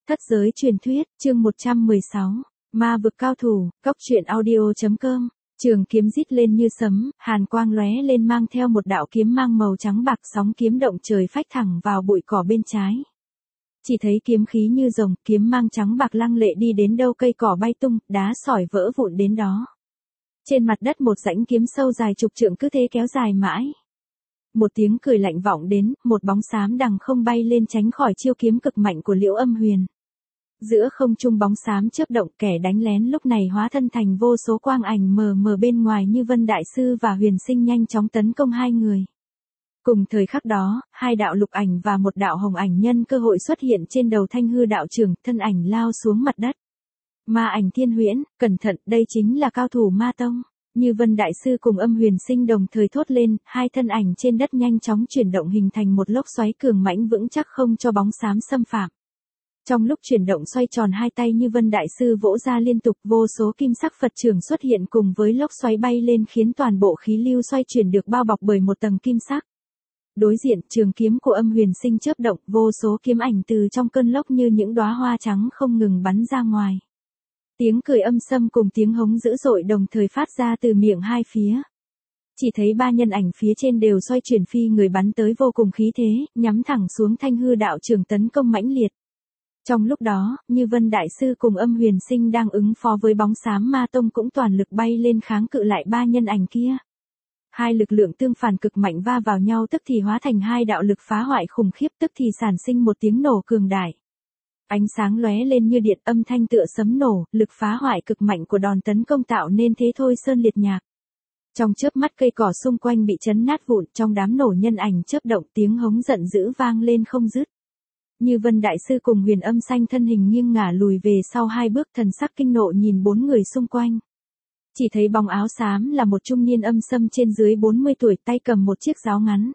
Thất giới truyền thuyết, chương 116. Ma vực cao thủ, cóc truyện audio.com. Trường kiếm rít lên như sấm, hàn quang lóe lên mang theo một đạo kiếm mang màu trắng bạc, sóng kiếm động trời phách thẳng vào bụi cỏ bên trái. Chỉ thấy kiếm khí như rồng, kiếm mang trắng bạc lăng lệ đi đến đâu cây cỏ bay tung, đá sỏi vỡ vụn đến đó. Trên mặt đất một rãnh kiếm sâu dài chục trượng cứ thế kéo dài mãi. Một tiếng cười lạnh vọng đến, một bóng xám đằng không bay lên tránh khỏi chiêu kiếm cực mạnh của Liễu Âm Huyền. Giữa không trung bóng xám chớp động, kẻ đánh lén lúc này hóa thân thành vô số quang ảnh mờ mờ bên ngoài như Vân Đại Sư và Huyền Sinh nhanh chóng tấn công hai người. Cùng thời khắc đó, hai đạo lục ảnh và một đạo hồng ảnh nhân cơ hội xuất hiện trên đầu Thanh Hư đạo trưởng, thân ảnh lao xuống mặt đất. Ma ảnh Thiên Huyễn, cẩn thận, đây chính là cao thủ Ma Tông. Như Vân Đại Sư cùng Âm Huyền Sinh đồng thời thốt lên, hai thân ảnh trên đất nhanh chóng chuyển động hình thành một lốc xoáy cường mãnh vững chắc không cho bóng xám xâm phạm. Trong lúc chuyển động xoay tròn hai tay Như Vân Đại Sư vỗ ra liên tục, vô số kim sắc Phật trưởng xuất hiện cùng với lốc xoáy bay lên khiến toàn bộ khí lưu xoay chuyển được bao bọc bởi một tầng kim sắc. Đối diện, trường kiếm của Âm Huyền Sinh chớp động, vô số kiếm ảnh từ trong cơn lốc như những đóa hoa trắng không ngừng bắn ra ngoài. Tiếng cười âm sâm cùng tiếng hống dữ dội đồng thời phát ra từ miệng hai phía. Chỉ thấy ba nhân ảnh phía trên đều xoay chuyển phi người bắn tới vô cùng khí thế, nhắm thẳng xuống Thanh Hư đạo trưởng tấn công mãnh liệt. Trong lúc đó, Như Vân Đại Sư cùng Âm Huyền Sinh đang ứng phó với bóng xám Ma Tông cũng toàn lực bay lên kháng cự lại ba nhân ảnh kia. Hai lực lượng tương phản cực mạnh va vào nhau tức thì hóa thành hai đạo lực phá hoại khủng khiếp, tức thì sản sinh một tiếng nổ cường đại. Ánh sáng lóe lên như điện, âm thanh tựa sấm nổ, lực phá hoại cực mạnh của đòn tấn công tạo nên thế thôi sơn liệt nhạc. Trong chớp mắt cây cỏ xung quanh bị chấn nát vụn, trong đám nổ nhân ảnh chớp động, tiếng hống giận dữ vang lên không dứt. Như Vân Đại Sư cùng Huyền Âm Xanh thân hình nghiêng ngả lùi về sau hai bước, thần sắc kinh nộ nhìn bốn người xung quanh. Chỉ thấy bóng áo xám là một trung niên âm sâm trên dưới 40 tuổi, tay cầm một chiếc giáo ngắn.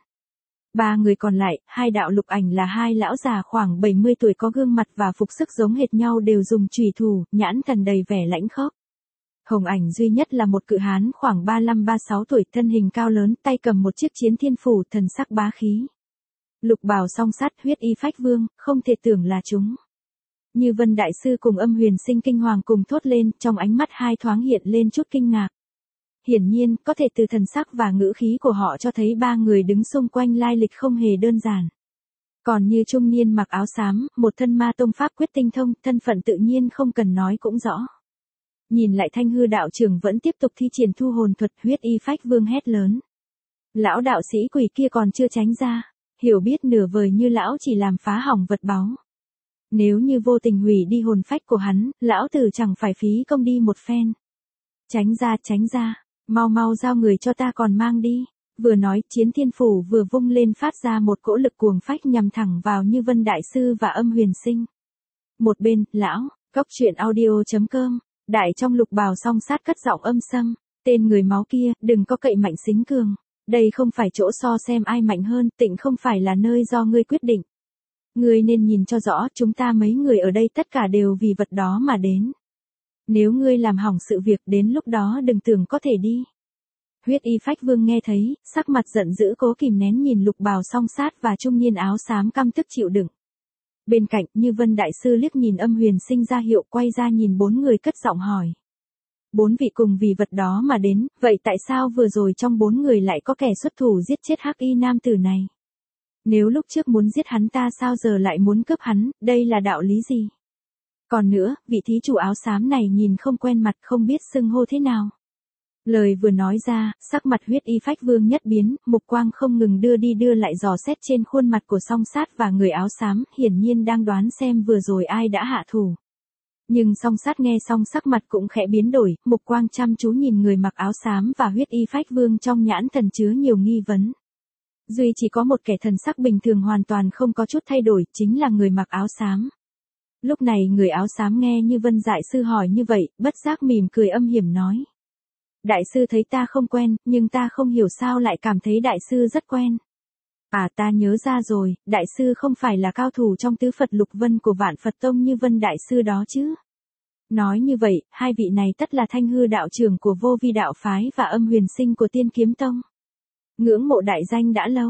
Ba người còn lại, hai đạo lục ảnh là hai lão già khoảng 70 tuổi có gương mặt và phục sức giống hệt nhau, đều dùng chùy thủ, nhãn thần đầy vẻ lãnh khốc. Hồng ảnh duy nhất là một cự hán khoảng 35-36 tuổi, thân hình cao lớn, tay cầm một chiếc chiến thiên phủ, thần sắc bá khí. Lục bào song sát, huyết y phách vương, không thể tưởng là chúng. Như Vân Đại Sư cùng Âm Huyền Sinh kinh hoàng cùng thốt lên, trong ánh mắt hai thoáng hiện lên chút kinh ngạc. Hiển nhiên, có thể từ thần sắc và ngữ khí của họ cho thấy ba người đứng xung quanh lai lịch không hề đơn giản. Còn Như trung niên mặc áo xám, một thân Ma Tông pháp quyết tinh thông, thân phận tự nhiên không cần nói cũng rõ. Nhìn lại Thanh Hư đạo trưởng vẫn tiếp tục thi triển thu hồn thuật, huyết y phách vương hét lớn. Lão đạo sĩ quỷ kia còn chưa tránh ra, hiểu biết nửa vời như lão chỉ làm phá hỏng vật báu. Nếu như vô tình hủy đi hồn phách của hắn, lão tử chẳng phải phí công đi một phen. Tránh ra, mau mau giao người cho ta còn mang đi. Vừa nói, chiến thiên phủ vừa vung lên phát ra một cỗ lực cuồng phách nhằm thẳng vào Như Vân Đại Sư và Âm Huyền Sinh. Một bên, lão, cóc truyện audio.com, đại trong lục bào song sát cất giọng âm sâm. Tên người máu kia, đừng có cậy mạnh xính cường. Đây không phải chỗ so xem ai mạnh hơn, tịnh không phải là nơi do ngươi quyết định. Ngươi nên nhìn cho rõ, chúng ta mấy người ở đây tất cả đều vì vật đó mà đến. Nếu ngươi làm hỏng sự việc, đến lúc đó đừng tưởng có thể đi. Huyết y phách vương nghe thấy, sắc mặt giận dữ cố kìm nén nhìn lục bào song sát và trung niên áo xám căm tức chịu đựng. Bên cạnh, Như Vân Đại Sư liếc nhìn Âm Huyền Sinh ra hiệu, quay ra nhìn bốn người cất giọng hỏi. Bốn vị cùng vì vật đó mà đến, vậy tại sao vừa rồi trong bốn người lại có kẻ xuất thủ giết chết hắc y nam tử này? Nếu lúc trước muốn giết hắn ta sao giờ lại muốn cướp hắn, đây là đạo lý gì? Còn nữa, vị thí chủ áo xám này nhìn không quen mặt, không biết xưng hô thế nào. Lời vừa nói ra, sắc mặt huyết y phách vương nhất biến, mục quang không ngừng đưa đi đưa lại dò xét trên khuôn mặt của song sát và người áo xám, hiển nhiên đang đoán xem vừa rồi ai đã hạ thủ. Nhưng song sát nghe xong sắc mặt cũng khẽ biến đổi, mục quang chăm chú nhìn người mặc áo xám và huyết y phách vương trong nhãn thần chứa nhiều nghi vấn. Duy chỉ có một kẻ thần sắc bình thường hoàn toàn không có chút thay đổi, chính là người mặc áo xám. Lúc này người áo xám nghe Như Vân Đại Sư hỏi như vậy, bất giác mỉm cười âm hiểm nói. Đại sư thấy ta không quen, nhưng ta không hiểu sao lại cảm thấy đại sư rất quen. À, ta nhớ ra rồi, đại sư không phải là cao thủ trong tứ Phật lục vân của Vạn Phật Tông Như Vân Đại Sư đó chứ. Nói như vậy, hai vị này tất là Thanh Hư đạo trưởng của Vô Vi đạo phái và Âm Huyền Sinh của Tiên Kiếm Tông. Ngưỡng mộ đại danh đã lâu.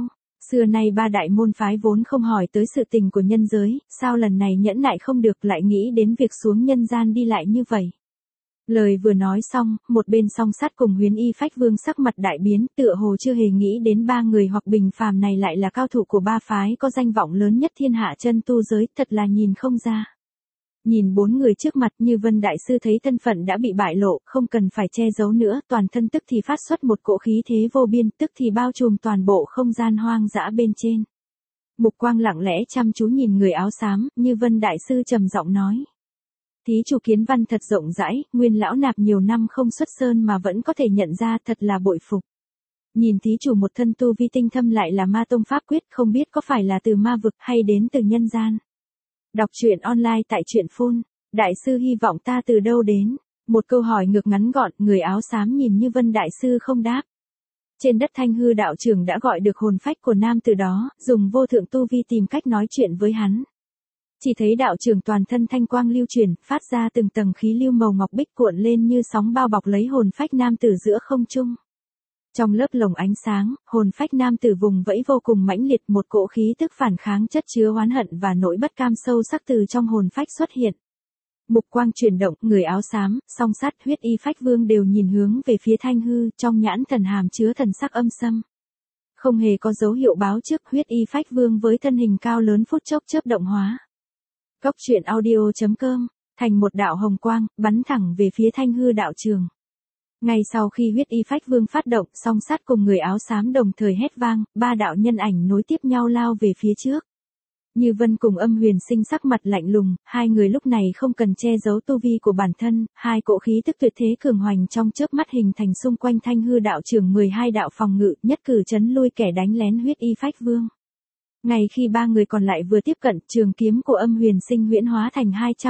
Xưa nay ba đại môn phái vốn không hỏi tới sự tình của nhân giới, sao lần này nhẫn nại không được lại nghĩ đến việc xuống nhân gian đi lại như vậy. Lời vừa nói xong, một bên song sát cùng Huyễn Y Phách Vương sắc mặt đại biến, tựa hồ chưa hề nghĩ đến ba người hoặc bình phàm này lại là cao thủ của ba phái có danh vọng lớn nhất thiên hạ chân tu giới, thật là nhìn không ra. Nhìn bốn người trước mặt, Như Vân Đại Sư thấy thân phận đã bị bại lộ, không cần phải che giấu nữa, toàn thân tức thì phát xuất một cỗ khí thế vô biên, tức thì bao trùm toàn bộ không gian hoang dã bên trên. Mục quang lặng lẽ chăm chú nhìn người áo xám, Như Vân Đại Sư trầm giọng nói. Thí chủ kiến văn thật rộng rãi, nguyên lão nạp nhiều năm không xuất sơn mà vẫn có thể nhận ra, thật là bội phục. Nhìn thí chủ một thân tu vi tinh thâm lại là ma tông pháp quyết, không biết có phải là từ ma vực hay đến từ nhân gian. Đọc truyện online tại truyện phun. Đại sư hy vọng ta từ đâu đến? Một câu hỏi ngược ngắn gọn, người áo xám nhìn Như Vân Đại Sư không đáp. Trên đất Thanh Hư đạo trưởng đã gọi được hồn phách của nam từ đó, dùng vô thượng tu vi tìm cách nói chuyện với hắn. Chỉ thấy đạo trưởng toàn thân thanh quang lưu chuyển, phát ra từng tầng khí lưu màu ngọc bích cuộn lên như sóng bao bọc lấy hồn phách nam tử giữa không trung. Trong lớp lồng ánh sáng, hồn phách nam tử vùng vẫy vô cùng mãnh liệt, một cỗ khí tức phản kháng chất chứa oán hận và nỗi bất cam sâu sắc từ trong hồn phách xuất hiện. Mục quang chuyển động, người áo xám, song sát, Huyết Y Phách Vương đều nhìn hướng về phía Thanh Hư, trong nhãn thần hàm chứa thần sắc âm sâm. Không hề có dấu hiệu báo trước, Huyết Y Phách Vương với thân hình cao lớn phút chốc chớp động hóa. Góc truyện audio.com, thành một đạo hồng quang, bắn thẳng về phía Thanh Hư đạo trường. Ngay sau khi Huyết Y Phách Vương phát động, song sát cùng người áo xám đồng thời hét vang, ba đạo nhân ảnh nối tiếp nhau lao về phía trước. Như Vân cùng Âm Huyền Sinh sắc mặt lạnh lùng, hai người lúc này không cần che giấu tu vi của bản thân, hai cỗ khí tức tuyệt thế cường hoành trong chớp mắt hình thành xung quanh Thanh Hư đạo trường 12 đạo phòng ngự, nhất cử chấn lui kẻ đánh lén Huyết Y Phách Vương. Ngay khi ba người còn lại vừa tiếp cận, trường kiếm của Âm Huyền Sinh huyễn hóa thành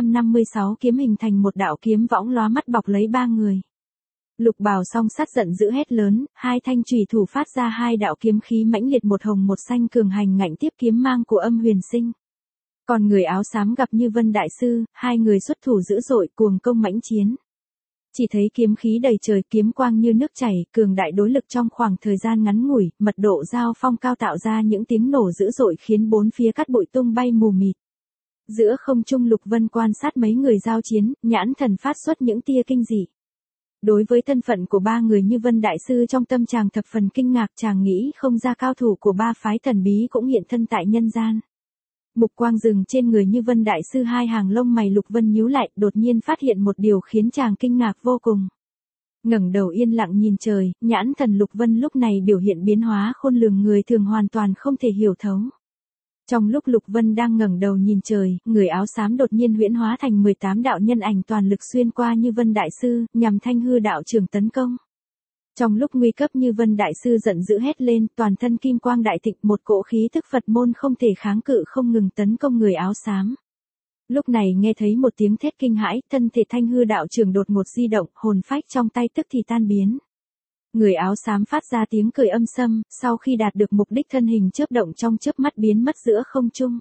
256 kiếm hình thành một đạo kiếm võng lóa mắt bọc lấy ba người. Lục Bào song sát giận dữ hét lớn, hai thanh chùy thủ phát ra hai đạo kiếm khí mãnh liệt, một hồng một xanh cường hành ngạnh tiếp kiếm mang của Âm Huyền Sinh. Còn người áo xám gặp Như Vân Đại Sư, hai người xuất thủ dữ dội cuồng công mãnh chiến. Chỉ thấy kiếm khí đầy trời, kiếm quang như nước chảy, cường đại đối lực trong khoảng thời gian ngắn ngủi, mật độ giao phong cao tạo ra những tiếng nổ dữ dội khiến bốn phía cát bụi tung bay mù mịt. Giữa không trung Lục Vân quan sát mấy người giao chiến, nhãn thần phát xuất những tia kinh dị. Đối với thân phận của ba người Như Vân Đại Sư trong tâm chàng thập phần kinh ngạc, chàng nghĩ không ra cao thủ của ba phái thần bí cũng hiện thân tại nhân gian. Mục quang dừng trên người Như Vân Đại Sư, hai hàng lông mày Lục Vân nhíu lại, đột nhiên phát hiện một điều khiến chàng kinh ngạc vô cùng. Ngẩng đầu yên lặng nhìn trời, nhãn thần Lục Vân lúc này biểu hiện biến hóa khôn lường người thường hoàn toàn không thể hiểu thấu. Trong lúc Lục Vân đang ngẩng đầu nhìn trời, người áo xám đột nhiên huyễn hóa thành 18 đạo nhân ảnh toàn lực xuyên qua Như Vân Đại Sư, nhằm Thanh Hư đạo trường tấn công. Trong lúc nguy cấp Như Vân Đại Sư giận dữ hét lên, toàn thân kim quang đại thịnh, một cỗ khí tức Phật môn không thể kháng cự không ngừng tấn công người áo xám. Lúc này nghe thấy một tiếng thét kinh hãi, thân thể Thanh Hư đạo trường đột ngột di động, hồn phách trong tay tức thì tan biến. Người áo xám phát ra tiếng cười âm sâm, sau khi đạt được mục đích thân hình chớp động trong chớp mắt biến mất giữa không trung.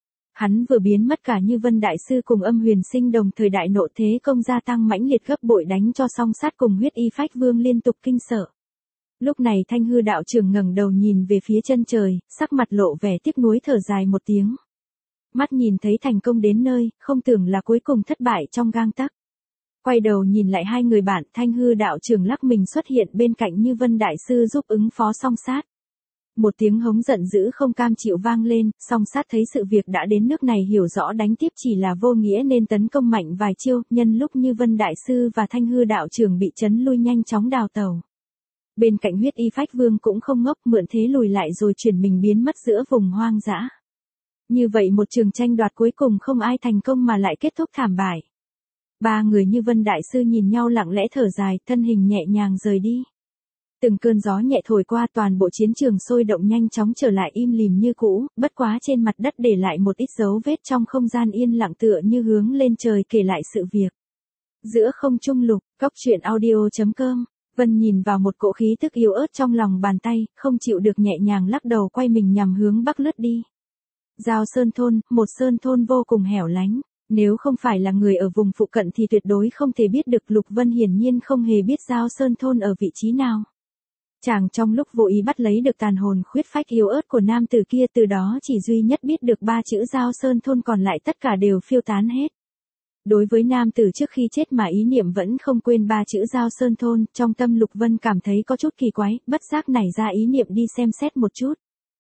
Hắn vừa biến mất cả Như Vân Đại Sư cùng Âm Huyền Sinh đồng thời đại nộ thế công gia tăng mãnh liệt gấp bội đánh cho song sát cùng Huyết Y Phách Vương liên tục kinh sợ. Lúc này Thanh Hư đạo trưởng ngẩng đầu nhìn về phía chân trời, sắc mặt lộ vẻ tiếc nuối thở dài một tiếng. Mắt nhìn thấy thành công đến nơi, không tưởng là cuối cùng thất bại trong gang tấc. Quay đầu nhìn lại hai người bạn, Thanh Hư đạo trưởng lắc mình xuất hiện bên cạnh Như Vân Đại Sư giúp ứng phó song sát. Một tiếng hống giận dữ không cam chịu vang lên, song sát thấy sự việc đã đến nước này hiểu rõ đánh tiếp chỉ là vô nghĩa nên tấn công mạnh vài chiêu, nhân lúc Như Vân Đại Sư và Thanh Hư đạo trưởng bị chấn lui nhanh chóng đào tẩu. Bên cạnh Huyết Y Phách Vương cũng không ngốc, mượn thế lùi lại rồi chuyển mình biến mất giữa vùng hoang dã. Như vậy một trường tranh đoạt cuối cùng không ai thành công mà lại kết thúc thảm bại. Ba người Như Vân Đại Sư nhìn nhau lặng lẽ thở dài, thân hình nhẹ nhàng rời đi. Từng cơn gió nhẹ thổi qua, toàn bộ chiến trường sôi động nhanh chóng trở lại im lìm như cũ, bất quá trên mặt đất để lại một ít dấu vết trong không gian yên lặng tựa như hướng lên trời kể lại sự việc. Giữa không trung Lục, góc truyện audio.com, Vân nhìn vào một cỗ khí tức yếu ớt trong lòng bàn tay, không chịu được nhẹ nhàng lắc đầu quay mình nhằm hướng bắc lướt đi. Giao Sơn Thôn, một sơn thôn vô cùng hẻo lánh. Nếu không phải là người ở vùng phụ cận thì tuyệt đối không thể biết được, Lục Vân hiển nhiên không hề biết Giao Sơn Thôn ở vị trí nào. Chàng trong lúc vô ý bắt lấy được tàn hồn khuyết phách yếu ớt của nam tử kia, từ đó chỉ duy nhất biết được 3 chữ Giao Sơn Thôn, còn lại tất cả đều phiêu tán hết. Đối với nam tử trước khi chết mà ý niệm vẫn không quên 3 chữ Giao Sơn Thôn, trong tâm Lục Vân cảm thấy có chút kỳ quái, bất giác nảy ra ý niệm đi xem xét một chút.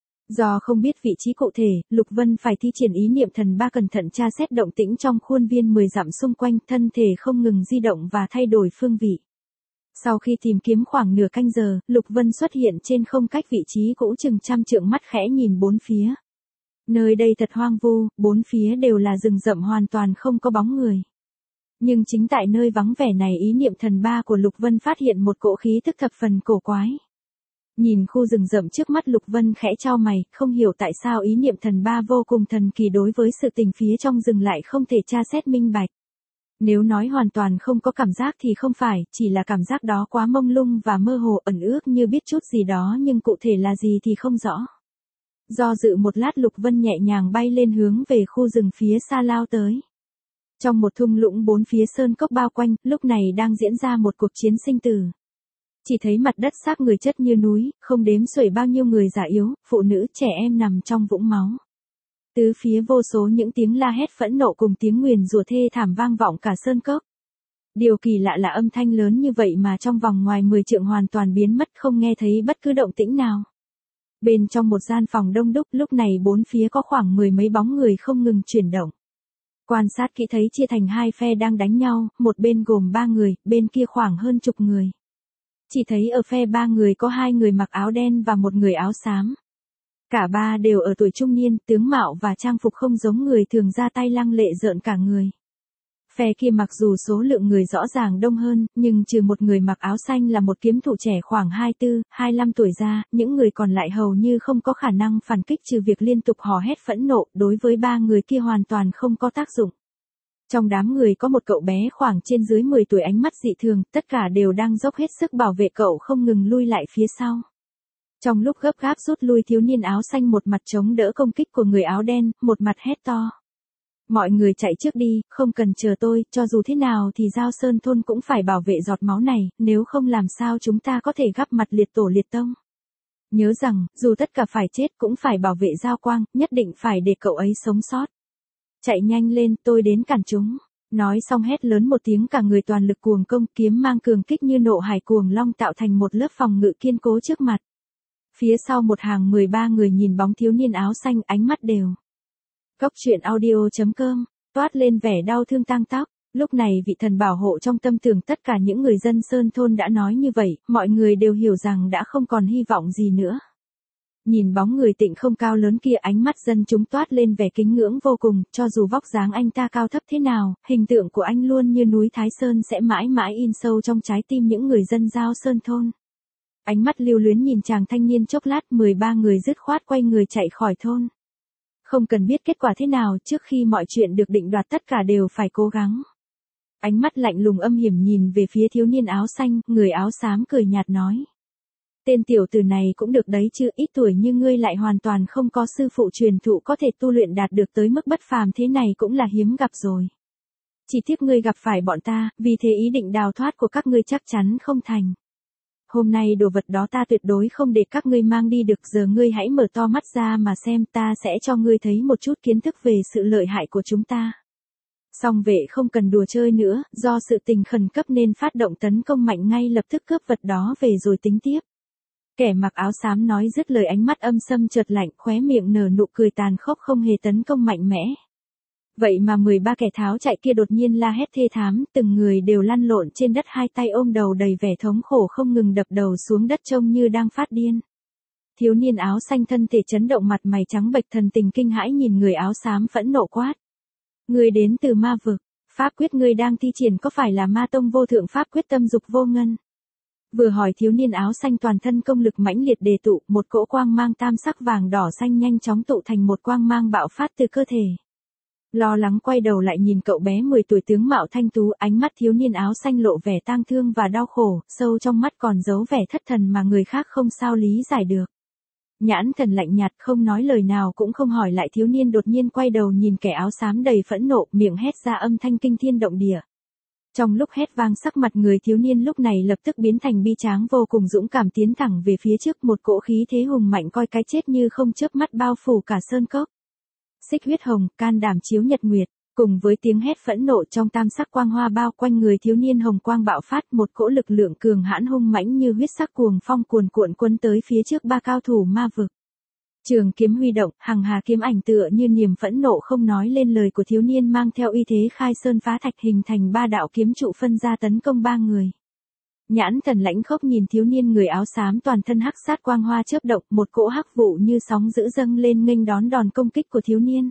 Do không biết vị trí cụ thể, Lục Vân phải thi triển ý niệm thần ba cẩn thận tra xét động tĩnh trong khuôn viên 10 dặm xung quanh, thân thể không ngừng di động và thay đổi phương vị. Sau khi tìm kiếm khoảng nửa canh giờ, Lục Vân xuất hiện trên không cách vị trí cũ chừng trăm trượng, mắt khẽ nhìn bốn phía. Nơi đây thật hoang vu, bốn phía đều là rừng rậm hoàn toàn không có bóng người. Nhưng chính tại nơi vắng vẻ này, ý niệm thần ba của Lục Vân phát hiện một cỗ khí tức thập phần cổ quái. Nhìn khu rừng rậm trước mắt, Lục Vân khẽ chau mày, không hiểu tại sao ý niệm thần ba vô cùng thần kỳ đối với sự tình phía trong rừng lại không thể tra xét minh bạch. Nếu nói hoàn toàn không có cảm giác thì không phải, chỉ là cảm giác đó quá mông lung và mơ hồ, ẩn ước như biết chút gì đó nhưng cụ thể là gì thì không rõ. Do dự một lát, Lục Vân nhẹ nhàng bay lên hướng về khu rừng phía xa lao tới. Trong một thung lũng bốn phía sơn cốc bao quanh, lúc này đang diễn ra một cuộc chiến sinh tử. Chỉ thấy mặt đất xác người chất như núi, không đếm xuể bao nhiêu người già yếu, phụ nữ, trẻ em nằm trong vũng máu. Tứ phía vô số những tiếng la hét phẫn nộ cùng tiếng nguyền rủa thê thảm vang vọng cả sơn cốc. Điều kỳ lạ là âm thanh lớn như vậy mà trong vòng ngoài 10 trượng hoàn toàn biến mất, không nghe thấy bất cứ động tĩnh nào. Bên trong một gian phòng đông đúc, lúc này bốn phía có khoảng 10 mấy bóng người không ngừng chuyển động. Quan sát kỹ thấy chia thành hai phe đang đánh nhau, một bên gồm 3 người, bên kia khoảng hơn chục người. Chỉ thấy ở phe 3 người có 2 người mặc áo đen và một người áo xám. Cả ba đều ở tuổi trung niên, tướng mạo và trang phục không giống người thường, ra tay lăng lệ rợn cả người. Phe kia mặc dù số lượng người rõ ràng đông hơn, nhưng trừ một người mặc áo xanh là một kiếm thủ trẻ khoảng 24, 25 tuổi ra, những người còn lại hầu như không có khả năng phản kích trừ việc liên tục hò hét phẫn nộ, đối với 3 người kia hoàn toàn không có tác dụng. Trong đám người có một cậu bé khoảng trên dưới 10 tuổi, ánh mắt dị thường, tất cả đều đang dốc hết sức bảo vệ cậu không ngừng lui lại phía sau. Trong lúc gấp gáp rút lui, thiếu niên áo xanh một mặt chống đỡ công kích của người áo đen, một mặt hét to. Mọi người chạy trước đi, không cần chờ tôi, cho dù thế nào thì Giao Sơn Thôn cũng phải bảo vệ giọt máu này, nếu không làm sao chúng ta có thể gặp mặt liệt tổ liệt tông. Nhớ rằng, dù tất cả phải chết cũng phải bảo vệ Giao Quang, nhất định phải để cậu ấy sống sót. Chạy nhanh lên, tôi đến cản chúng. Nói xong hét lớn một tiếng, cả người toàn lực cuồng công, kiếm mang cường kích như nộ hải cuồng long tạo thành một lớp phòng ngự kiên cố trước mặt. Phía sau một hàng 13 người nhìn bóng thiếu niên áo xanh, ánh mắt đều. Góc truyện audio.com, toát lên vẻ đau thương tang tóc. Lúc này vị thần bảo hộ trong tâm tưởng tất cả những người dân Sơn Thôn đã nói như vậy, mọi người đều hiểu rằng đã không còn hy vọng gì nữa. Nhìn bóng người tịnh không cao lớn kia, ánh mắt dân chúng toát lên vẻ kính ngưỡng vô cùng, cho dù vóc dáng anh ta cao thấp thế nào, hình tượng của anh luôn như núi Thái Sơn sẽ mãi mãi in sâu trong trái tim những người dân Giao Sơn Thôn. Ánh mắt lưu luyến nhìn chàng thanh niên chốc lát, 13 người dứt khoát quay người chạy khỏi thôn. Không cần biết kết quả thế nào, trước khi mọi chuyện được định đoạt tất cả đều phải cố gắng. Ánh mắt lạnh lùng âm hiểm nhìn về phía thiếu niên áo xanh, người áo xám cười nhạt nói. Tên tiểu tử này cũng được đấy chứ, ít tuổi như ngươi lại hoàn toàn không có sư phụ truyền thụ có thể tu luyện đạt được tới mức bất phàm thế này cũng là hiếm gặp rồi. Chỉ tiếc ngươi gặp phải bọn ta, vì thế ý định đào thoát của các ngươi chắc chắn không thành. Hôm nay đồ vật đó ta tuyệt đối không để các ngươi mang đi được, giờ ngươi hãy mở to mắt ra mà xem, ta sẽ cho ngươi thấy một chút kiến thức về sự lợi hại của chúng ta. Song vệ không cần đùa chơi nữa, do sự tình khẩn cấp nên phát động tấn công mạnh, ngay lập tức cướp vật đó về rồi tính tiếp. Kẻ mặc áo xám nói dứt lời, ánh mắt âm sâm chợt lạnh, khóe miệng nở nụ cười tàn khốc, không hề tấn công mạnh mẽ. Vậy mà 13 kẻ tháo chạy kia đột nhiên la hét thê thảm, từng người đều lăn lộn trên đất, hai tay ôm đầu đầy vẻ thống khổ không ngừng đập đầu xuống đất trông như đang phát điên. Thiếu niên áo xanh thân thể chấn động, mặt mày trắng bệch, thần tình kinh hãi nhìn người áo xám phẫn nộ quát. Ngươi đến từ ma vực, pháp quyết ngươi đang thi triển có phải là ma tông vô thượng pháp quyết tâm dục vô ngân? Vừa hỏi thiếu niên áo xanh toàn thân công lực mãnh liệt đề tụ, một cỗ quang mang tam sắc vàng đỏ xanh nhanh chóng tụ thành một quang mang bạo phát từ cơ thể. Lo lắng quay đầu lại nhìn cậu bé 10 tuổi tướng mạo thanh tú, ánh mắt thiếu niên áo xanh lộ vẻ tang thương và đau khổ, sâu trong mắt còn giấu vẻ thất thần mà người khác không sao lý giải được. Nhãn thần lạnh nhạt không nói lời nào cũng không hỏi lại, thiếu niên đột nhiên quay đầu nhìn kẻ áo xám đầy phẫn nộ, miệng hét ra âm thanh kinh thiên động địa. Trong lúc hét vang sắc mặt người thiếu niên lúc này lập tức biến thành bi tráng vô cùng dũng cảm tiến thẳng về phía trước, một cỗ khí thế hùng mạnh coi cái chết như không chớp mắt bao phủ cả sơn cốc. Xích huyết hồng, can đảm chiếu nhật nguyệt, cùng với tiếng hét phẫn nộ trong tam sắc quang hoa bao quanh người thiếu niên hồng quang bạo phát, một cỗ lực lượng cường hãn hung mãnh như huyết sắc cuồng phong cuồn cuộn quân tới phía trước ba cao thủ ma vực. Trường kiếm huy động, hằng hà kiếm ảnh tựa như niềm phẫn nộ không nói lên lời của thiếu niên mang theo uy thế khai sơn phá thạch hình thành ba đạo kiếm trụ phân ra tấn công ba người. Nhãn thần lãnh khốc nhìn thiếu niên người áo xám toàn thân hắc sát quang hoa chớp động, một cỗ hắc vụ như sóng dữ dâng lên nghênh đón đòn công kích của thiếu niên.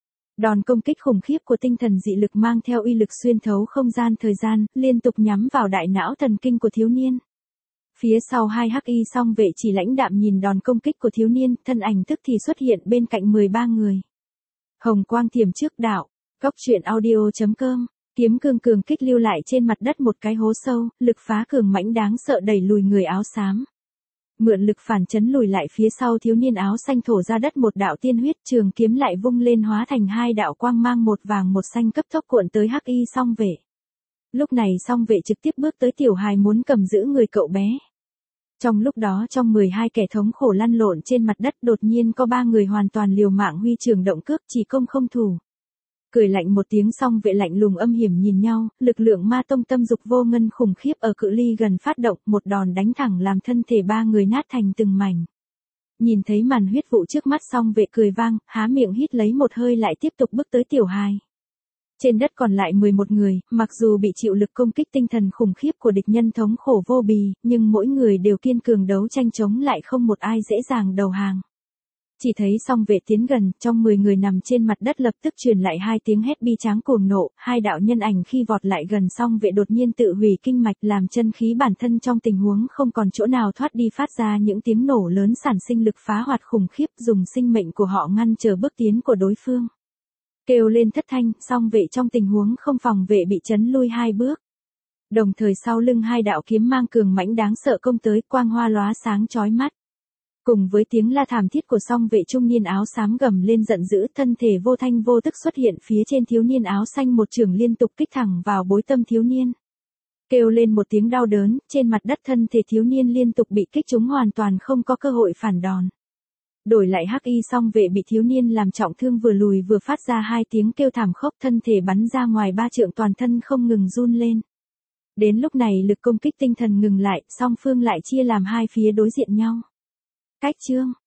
Đòn công kích khủng khiếp của tinh thần dị lực mang theo uy lực xuyên thấu không gian thời gian, liên tục nhắm vào đại não thần kinh của thiếu niên. Phía sau hai hắc y song vệ chỉ lãnh đạm nhìn đòn công kích của thiếu niên, thân ảnh tức thì xuất hiện bên cạnh 13 người. Hồng quang thiểm trước đạo, góc truyện audio.com, kiếm cương cường kích lưu lại trên mặt đất một cái hố sâu, lực phá cường mãnh đáng sợ đẩy lùi người áo xám. Mượn lực phản chấn lùi lại phía sau thiếu niên áo xanh thổ ra đất một đạo tiên huyết, trường kiếm lại vung lên hóa thành hai đạo quang mang một vàng một xanh cấp tốc cuộn tới hắc y song vệ. Lúc này song vệ trực tiếp bước tới tiểu hài muốn cầm giữ người cậu bé. Trong lúc đó trong 12 kẻ thống khổ lăn lộn trên mặt đất đột nhiên có 3 người hoàn toàn liều mạng huy trường động cước chỉ công không thủ. Cười lạnh một tiếng song vệ lạnh lùng âm hiểm nhìn nhau, lực lượng ma tông tâm dục vô ngân khủng khiếp ở cự ly gần phát động, một đòn đánh thẳng làm thân thể 3 người nát thành từng mảnh. Nhìn thấy màn huyết vụ trước mắt song vệ cười vang, há miệng hít lấy một hơi lại tiếp tục bước tới tiểu hài. Trên đất còn lại 11 người, mặc dù bị chịu lực công kích tinh thần khủng khiếp của địch nhân thống khổ vô bì, nhưng mỗi người đều kiên cường đấu tranh chống lại, không một ai dễ dàng đầu hàng. Chỉ thấy song vệ tiến gần, trong 10 người nằm trên mặt đất lập tức truyền lại hai tiếng hét bi tráng cuồng nộ, hai đạo nhân ảnh khi vọt lại gần song vệ đột nhiên tự hủy kinh mạch làm chân khí bản thân trong tình huống không còn chỗ nào thoát đi phát ra những tiếng nổ lớn sản sinh lực phá hoạt khủng khiếp, dùng sinh mệnh của họ ngăn trở bước tiến của đối phương. Kêu lên thất thanh, song vệ trong tình huống không phòng vệ bị chấn lui 2 bước. Đồng thời sau lưng hai đạo kiếm mang cường mãnh đáng sợ công tới, quang hoa lóa sáng chói mắt. Cùng với tiếng la thảm thiết của song vệ trung niên áo xám gầm lên giận dữ, thân thể vô thanh vô tức xuất hiện phía trên thiếu niên áo xanh, một chưởng liên tục kích thẳng vào bối tâm thiếu niên. Kêu lên một tiếng đau đớn, trên mặt đất thân thể thiếu niên liên tục bị kích trúng hoàn toàn không có cơ hội phản đòn. Đổi lại hắc y song vệ bị thiếu niên làm trọng thương vừa lùi vừa phát ra hai tiếng kêu thảm khốc, thân thể bắn ra ngoài 3 trượng, toàn thân không ngừng run lên. Đến lúc này lực công kích tinh thần ngừng lại, song phương lại chia làm hai phía đối diện nhau. Cách chương